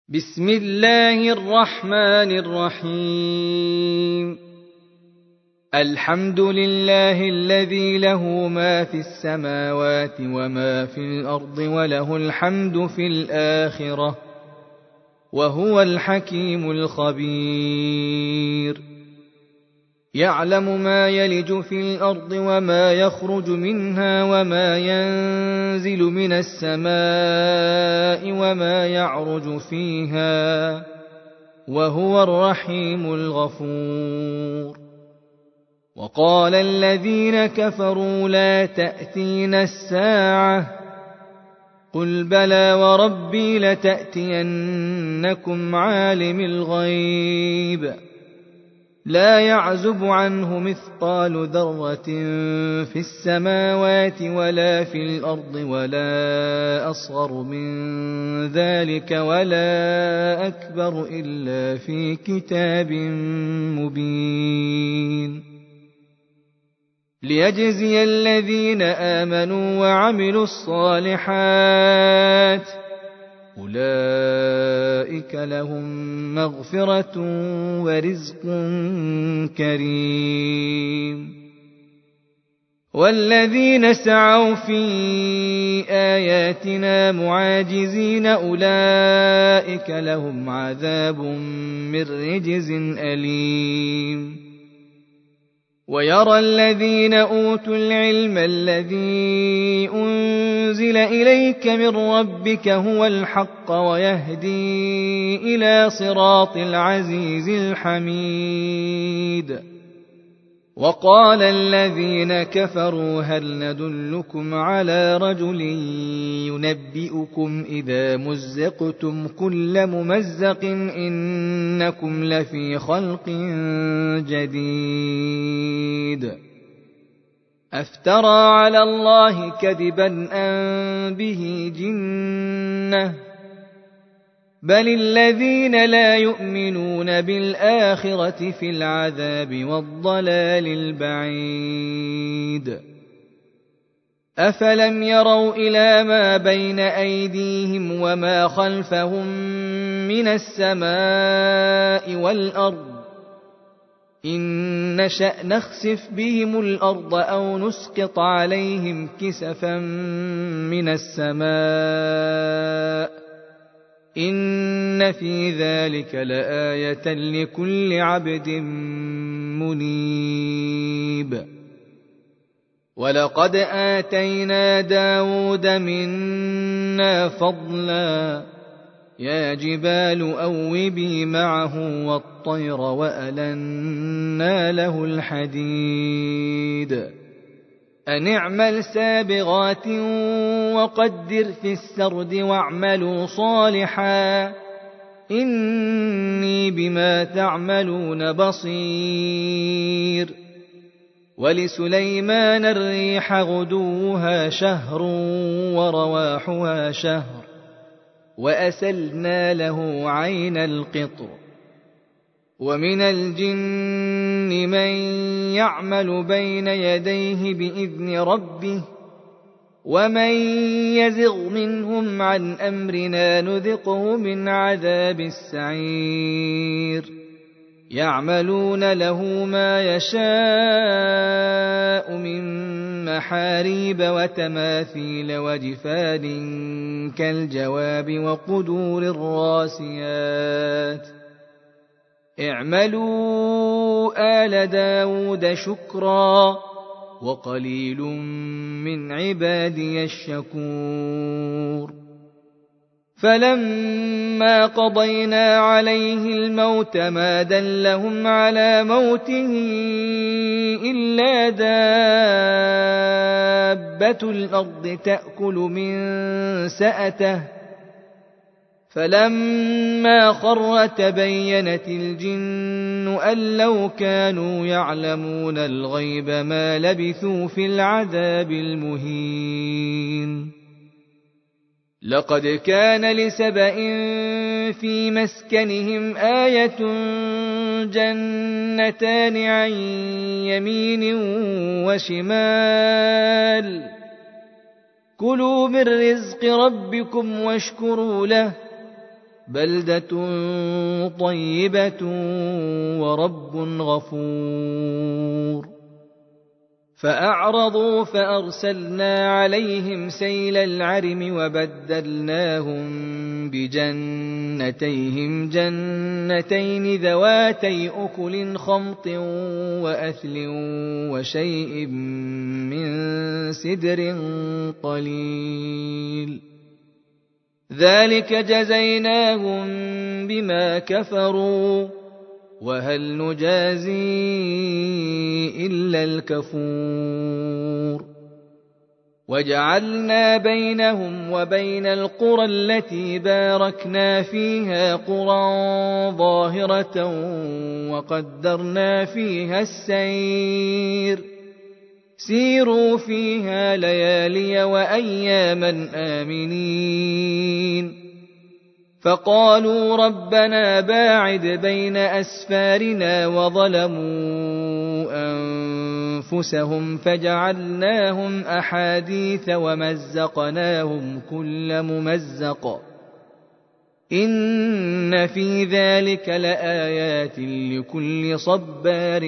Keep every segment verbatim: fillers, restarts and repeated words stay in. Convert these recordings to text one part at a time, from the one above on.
بسم الله الرحمن الرحيم. الحمد لله الذي له ما في السماوات وما في الأرض وله الحمد في الآخرة وهو الحكيم الخبير. يعلم ما يلج في الأرض وما يخرج منها وما ينزل من السماء وما يعرج فيها وهو الرحيم الغفور. وقال الذين كفروا لا تأتينا الساعة قل بلى وربي لتأتينكم عالم الغيب لا يعزب عنه مثقال ذرة في السماوات ولا في الأرض ولا أصغر من ذلك ولا أكبر إلا في كتاب مبين. ليجزي الذين آمنوا وعملوا الصالحات أولئك لهم مغفرة ورزق كريم. والذين سعوا في آياتنا معاجزين أولئك لهم عذاب من رجز أليم. ويرى الذين أوتوا العلم الذي أنزل إليك من ربك هو الحق ويهدي إلى صراط العزيز الحميد. وقال الذين كفروا هل ندلكم على رجل ينبئكم إذا مزقتم كل ممزق إنكم لفي خلق جديد. أفترى على الله كذبا أم به جنة بل الذين لا يؤمنون بالآخرة في العذاب والضلال البعيد. أفلم يروا إلى ما بين أيديهم وما خلفهم من السماء والأرض إن نشأ نخسف بهم الأرض أو نسقط عليهم كسفا من السماء إن في ذلك لآية لكل عبد منيب. ولقد آتينا داود منا فضلا يا جبال أوبي معه والطير وألنا له الحديد أن اعمل سابغات وقدر في السرد واعملوا صالحا إني بما تعملون بصير. ولسليمان الريح غدوها شهر ورواحها شهر وأسلنا له عين القطر. ومن الجن من يعمل بين يديه بإذن ربه ومن يزغ منهم عن أمرنا نذقه من عذاب السعير. يعملون له ما يشاء من محاريب وتماثيل وجفان كالجواب وقدور الراسيات. اعملوا آل داود شكرا وقليل من عبادي الشكور. فلما قضينا عليه الموت ما دلهم على موته إلا دابة الأرض تأكل من سأته فلما خر تبينت الجن أن لو كانوا يعلمون الغيب ما لبثوا في العذاب المهين. لقد كان لسبإ في مسكنهم آية جنتان عن يمين وشمال كلوا من رزق ربكم واشكروا له بلدة طيبة ورب غفور. فأعرضوا فأرسلنا عليهم سيل العرم وبدلناهم بجنتيهم جنتين ذواتي أكل خمط وأثل وشيء من سدر قليل، ذلك جزيناهم بما كفروا وهل نجازي إلا الكفور. وجعلنا بينهم وبين القرى التي باركنا فيها قرى ظاهرة وقدرنا فيها السير، سيروا فيها ليالي وأياما آمنين. فقالوا ربنا باعد بين أسفارنا وظلموا أنفسهم فجعلناهم أحاديث ومزقناهم كل ممزق، إن في ذلك لآيات لكل صبار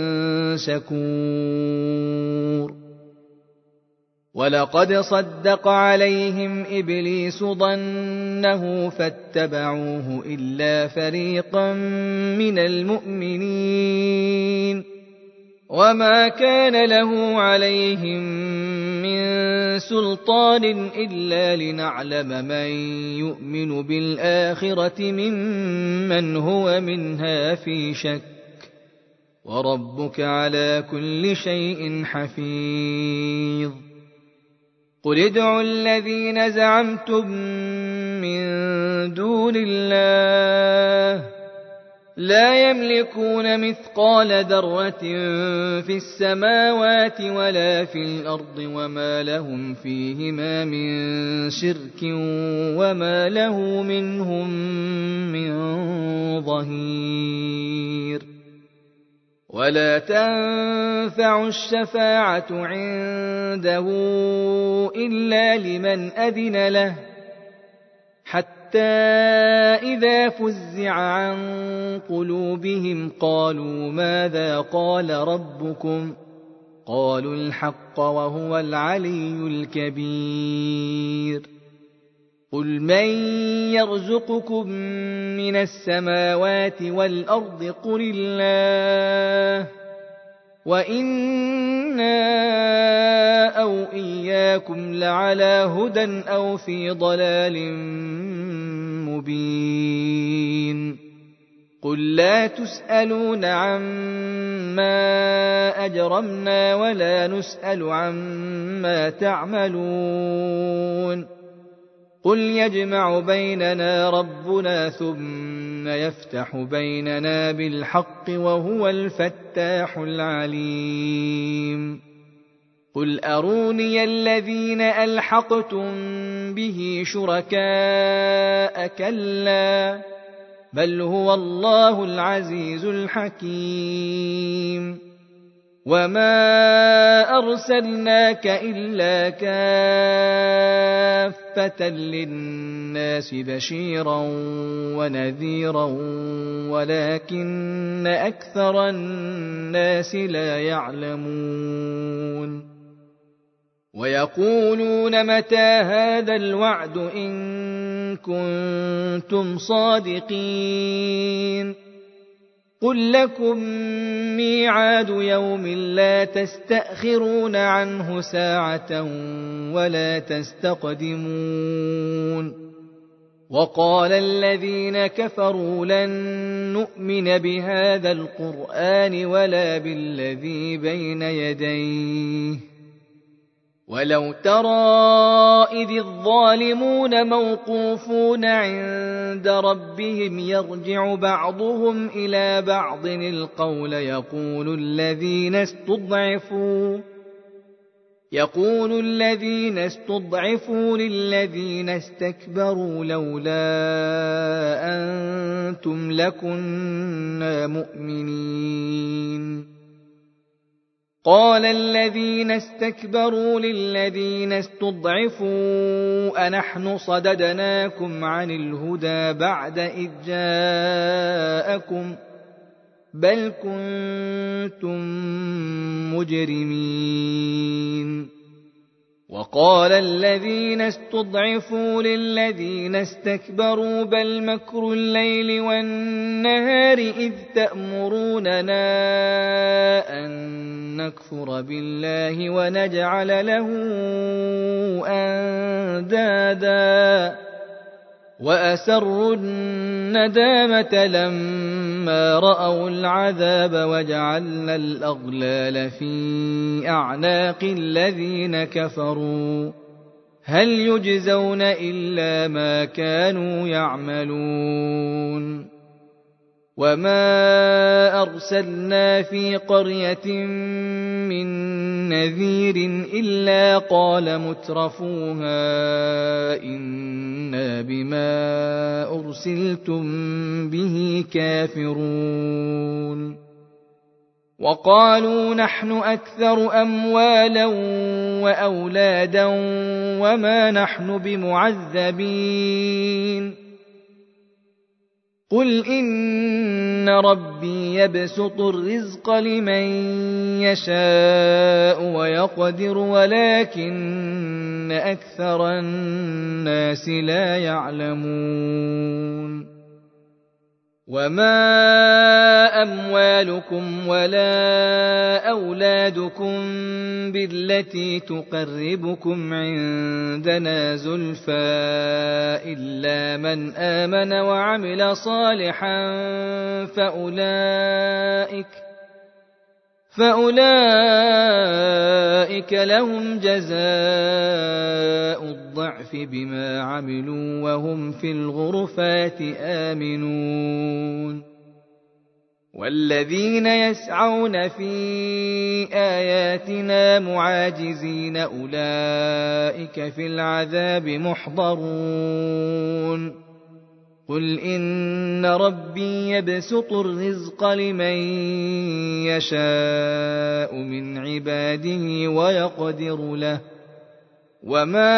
شكور. ولقد صدق عليهم إبليس ظنه فاتبعوه إلا فريقا من المؤمنين، وما كان له عليهم من سلطان إلا لنعلم من يؤمن بالآخرة ممن هو منها في شك، وربك على كل شيء حفيظ. قل ادعوا الذين زعمتم من دون الله لا يملكون مثقال ذرة في السماوات ولا في الأرض وما لهم فيهما من شرك وما له منهم من ظهير. ولا تنفع الشفاعة عنده إلا لمن أذن له، حتى إذا فزع عن قلوبهم قالوا ماذا قال ربكم؟ قالوا الحق وهو العلي الكبير. قل من يرزقكم من السماوات والأرض قل الله، وإنا أو إياكم لعلى هدى أو في ضلال مبين. قل لا تسألون عما أجرمنا ولا نسأل عما تعملون. قل يجمع بيننا ربنا ثم يفتح بيننا بالحق وهو الفتاح العليم. قل أروني الذين ألحقتم به شركاء كلا بل هو الله العزيز الحكيم. وما أرسلناك إلا كافة للناس بشيرا ونذيرا ولكن أكثر الناس لا يعلمون. ويقولون متى هذا الوعد إن كنتم صادقين؟ قل لكم ميعاد يوم لا تستأخرون عنه ساعة ولا تستقدمون. وقال الذين كفروا لن نؤمن بهذا القرآن ولا بالذي بين يديه ولو ترى إذ الظالمون موقوفون عند ربهم يرجع بعضهم إلى بعض القول يقول الذين استضعفوا يقول الذين استضعفوا للذين استكبروا لولا أنتم لكنا مؤمنين. قال الذين استكبروا للذين استضعفوا أنحن صددناكم عن الهدى بعد إذ جاءكم بل كنتم مجرمين. وقال الذين استضعفوا للذين استكبروا بل مكر الليل والنهار إذ تأمروننا أن نكفر بالله ونجعل له أندادا وأسروا الندامة لما رأوا العذاب وجعلنا الأغلال في أعناق الذين كفروا هل يجزون إلا ما كانوا يعملون. وما أرسلنا في قرية من نذير إلا قال مترفوها إنا بما أرسلتم به كافرون. وقالوا نحن أكثر أموالا وأولادا وما نحن بمعذبين. قل إن ربي يبسط الرزق لمن يشاء ويقدر ولكن أكثر الناس لا يعلمون. وما أموالكم ولا أولادكم بالتي تقربكم عندنا زلفى إلا من آمن وعمل صالحا فأولئك فأولئك لهم جزاء الضعف بما عملوا وهم في الغرفات آمنون. والذين يسعون في آياتنا معاجزين أولئك في العذاب محضرون. قل إن ربي يبسط الرزق لمن يشاء من عباده ويقدر له وما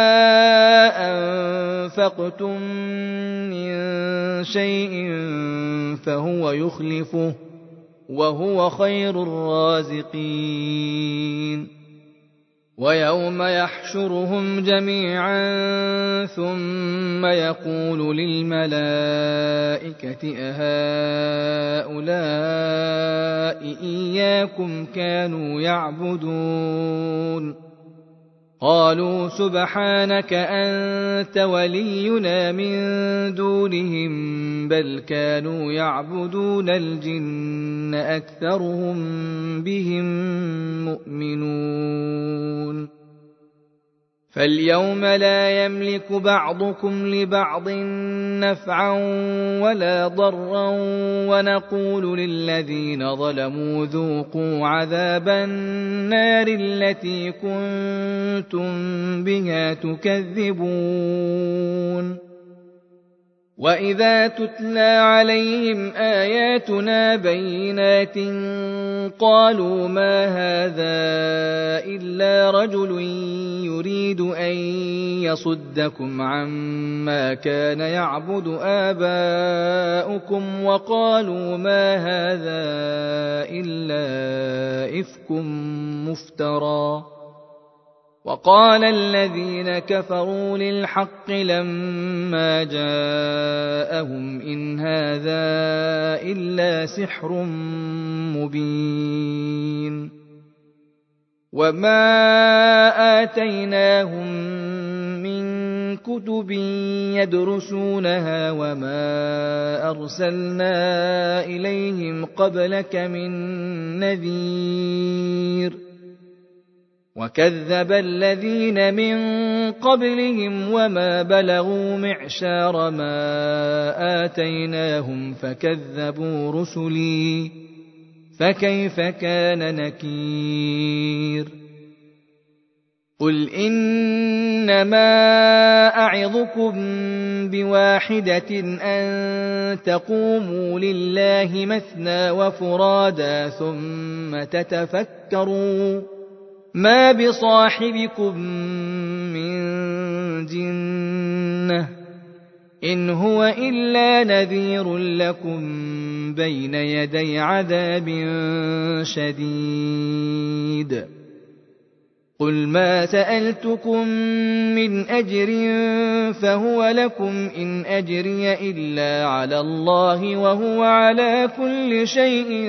أنفقتم من شيء فهو يخلفه وهو خير الرازقين. ويوم يحشرهم جميعا ثم يقول للملائكة أهؤلاء إياكم كانوا يعبدون قالوا سبحانك أنت ولينا من دونهم بل كانوا يعبدون الجن أكثرهم بهم مؤمنون. فاليوم لا يملك بعضكم لبعض نفعا ولا ضرا ونقول للذين ظلموا ذوقوا عذاب النار التي كنتم بها تكذبون. وإذا تتلى عليهم آياتنا بينات قالوا ما هذا إلا رجل يريد أن يصدكم عما كان يعبد آباؤكم وقالوا ما هذا إلا إفك مفترى. وقال الذين كفروا للحق لما جاءهم إن هذا إلا سحر مبين. وما آتيناهم من كتب يدرسونها وما أرسلنا إليهم قبلك من نذير. وكذب الذين من قبلهم وما بلغوا معشار ما آتيناهم فكذبوا رسلي فكيف كان نكير. قل إنما أعظكم بواحدة أن تقوموا لله مثنى وفرادا ثم تتفكروا ما بصاحبكم من جنة إن هو إلا نذير لكم بين يدي عذاب شديد قل ما سألتكم من أجر فهو لكم إن أجري إلا على الله وهو على كل شيء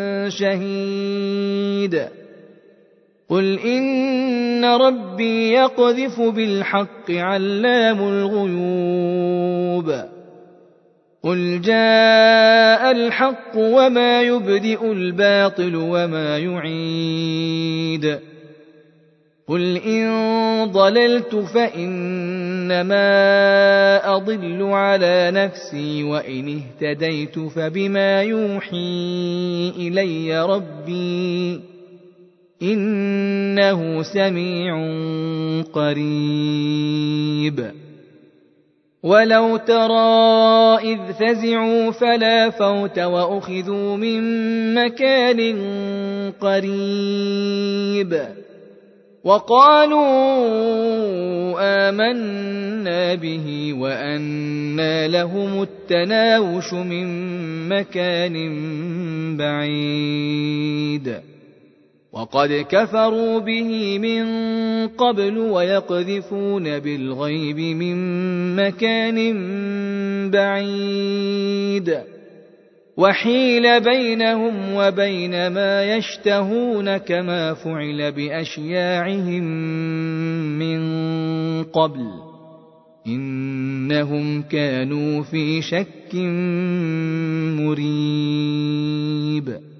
شهيد قل إن ربي يقذف بالحق علام الغيوب قل جاء الحق وما يبدئ الباطل وما يعيد قل إن ضللت فإنما أضل على نفسي وإن اهتديت فبما يوحي إلي ربي إنه سميع قريب ولو ترى إذ فزعوا فلا فوت وأخذوا من مكان قريب وقالوا آمنا به وأنى لهم التناوش من مكان بعيد وقد كفروا به من قبل ويقذفون بالغيب من مكان بعيد وحيل بينهم وبين ما يشتهون كما فعل بأشياعهم من قبل إنهم كانوا في شك مريب